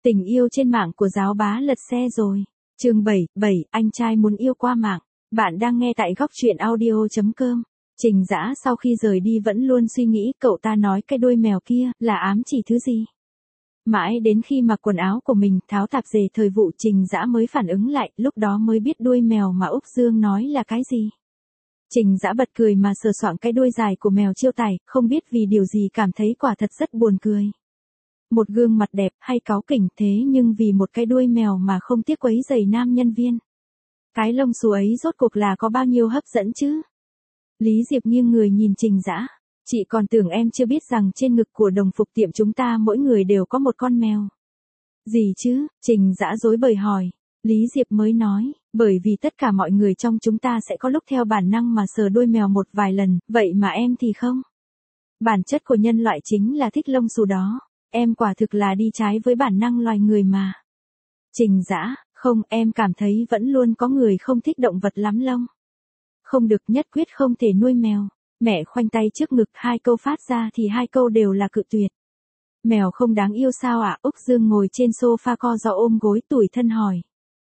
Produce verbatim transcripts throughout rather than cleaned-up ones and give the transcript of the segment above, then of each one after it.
Tình yêu trên mạng của giáo bá lật xe rồi. Chương bảy, bảy, anh trai muốn yêu qua mạng. Bạn đang nghe tại góc truyện audio chấm com. Trình Dã sau khi rời đi vẫn luôn suy nghĩ cậu ta nói cái đuôi mèo kia là ám chỉ thứ gì. Mãi đến khi mặc quần áo của mình tháo tạp dề thời vụ Trình Dã mới phản ứng lại, lúc đó mới biết đuôi mèo mà Úc Dương nói là cái gì. Trình Dã bật cười mà sờ soạng cái đuôi dài của mèo Chiêu Tài, không biết vì điều gì cảm thấy quả thật rất buồn cười. Một gương mặt đẹp hay cáu kỉnh thế nhưng vì một cái đuôi mèo mà không tiếc quấy rầy nam nhân viên. Cái lông xù ấy rốt cuộc là có bao nhiêu hấp dẫn chứ? Lý Diệp nghiêng người nhìn Trình Dã. Chị còn tưởng em chưa biết rằng trên ngực của đồng phục tiệm chúng ta mỗi người đều có một con mèo. Gì chứ? Trình Dã rối bời hỏi. Lý Diệp mới nói, bởi vì tất cả mọi người trong chúng ta sẽ có lúc theo bản năng mà sờ đuôi mèo một vài lần, vậy mà em thì không. Bản chất của nhân loại chính là thích lông xù đó. Em quả thực là đi trái với bản năng loài người mà. Trình Dã, không, em cảm thấy vẫn luôn có người không thích động vật lắm lông. Không được, nhất quyết không thể nuôi mèo. Mẹ khoanh tay trước ngực, hai câu phát ra thì hai câu đều là cự tuyệt. Mèo không đáng yêu sao ạ? Úc Dương ngồi trên sofa co ro ôm gối tủi thân hỏi.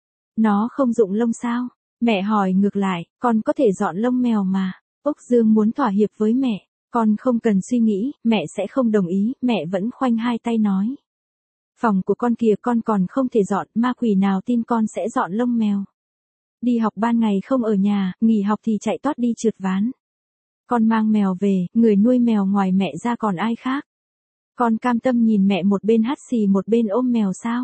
Nó không rụng lông sao? Mẹ hỏi ngược lại, con có thể dọn lông mèo mà. Úc Dương muốn thỏa hiệp với mẹ. Con không cần suy nghĩ, mẹ sẽ không đồng ý, mẹ vẫn khoanh hai tay nói. Phòng của con kìa con còn không thể dọn, ma quỷ nào tin con sẽ dọn lông mèo. Đi học ban ngày không ở nhà, nghỉ học thì chạy tót đi trượt ván. Con mang mèo về, người nuôi mèo ngoài mẹ ra còn ai khác. Con cam tâm nhìn mẹ một bên hắt xì một bên ôm mèo sao?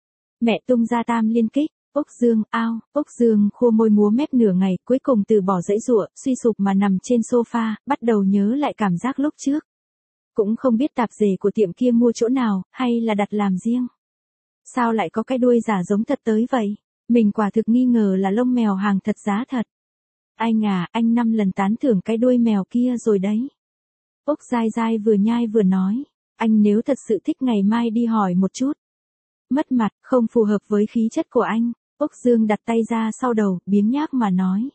Mẹ tung ra tam liên kích. Úc Dương, ao, Úc Dương khua môi múa mép nửa ngày, cuối cùng từ bỏ dãy giụa, suy sụp mà nằm trên sofa, bắt đầu nhớ lại cảm giác lúc trước. Cũng không biết tạp dề của tiệm kia mua chỗ nào, hay là đặt làm riêng. Sao lại có cái đuôi giả giống thật tới vậy? Mình quả thực nghi ngờ là lông mèo hàng thật giá thật. Anh à, anh năm lần tán thưởng cái đuôi mèo kia rồi đấy. Úc dai dai vừa nhai vừa nói, anh nếu thật sự thích ngày mai đi hỏi một chút. Mất mặt, không phù hợp với khí chất của anh. Úc Dương đặt tay ra sau đầu, biếng nhác mà nói.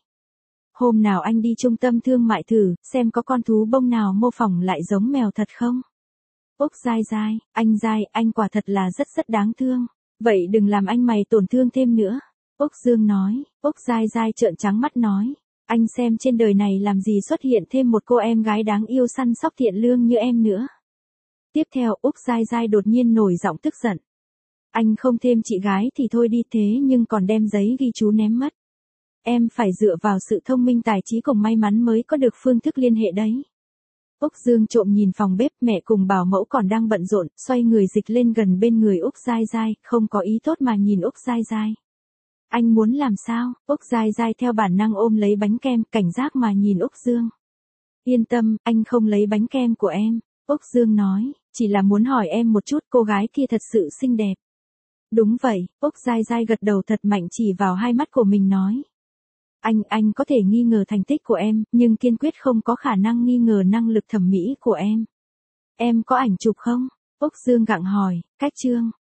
Hôm nào anh đi trung tâm thương mại thử, xem có con thú bông nào mô phỏng lại giống mèo thật không? Úc dai dai, anh dai, anh quả thật là rất rất đáng thương. Vậy đừng làm anh mày tổn thương thêm nữa. Úc Dương nói, Úc dai dai trợn trắng mắt nói. Anh xem trên đời này làm gì xuất hiện thêm một cô em gái đáng yêu săn sóc thiện lương như em nữa. Tiếp theo Úc dai dai đột nhiên nổi giọng tức giận. Anh không thêm chị gái thì thôi đi thế nhưng còn đem giấy ghi chú ném mất. Em phải dựa vào sự thông minh tài trí cùng may mắn mới có được phương thức liên hệ đấy. Úc Dương trộm nhìn phòng bếp, mẹ cùng bảo mẫu còn đang bận rộn, xoay người dịch lên gần bên người Úc dai dai, không có ý tốt mà nhìn Úc dai dai. Anh muốn làm sao? Úc dai dai theo bản năng ôm lấy bánh kem, cảnh giác mà nhìn Úc Dương. Yên tâm, anh không lấy bánh kem của em. Úc Dương nói, chỉ là muốn hỏi em một chút, cô gái kia thật sự xinh đẹp. Đúng vậy, Úc dai dai gật đầu thật mạnh chỉ vào hai mắt của mình nói. Anh, anh có thể nghi ngờ thành tích của em, nhưng kiên quyết không có khả năng nghi ngờ năng lực thẩm mỹ của em. Em có ảnh chụp không? Úc Dương gặng hỏi, cách trương.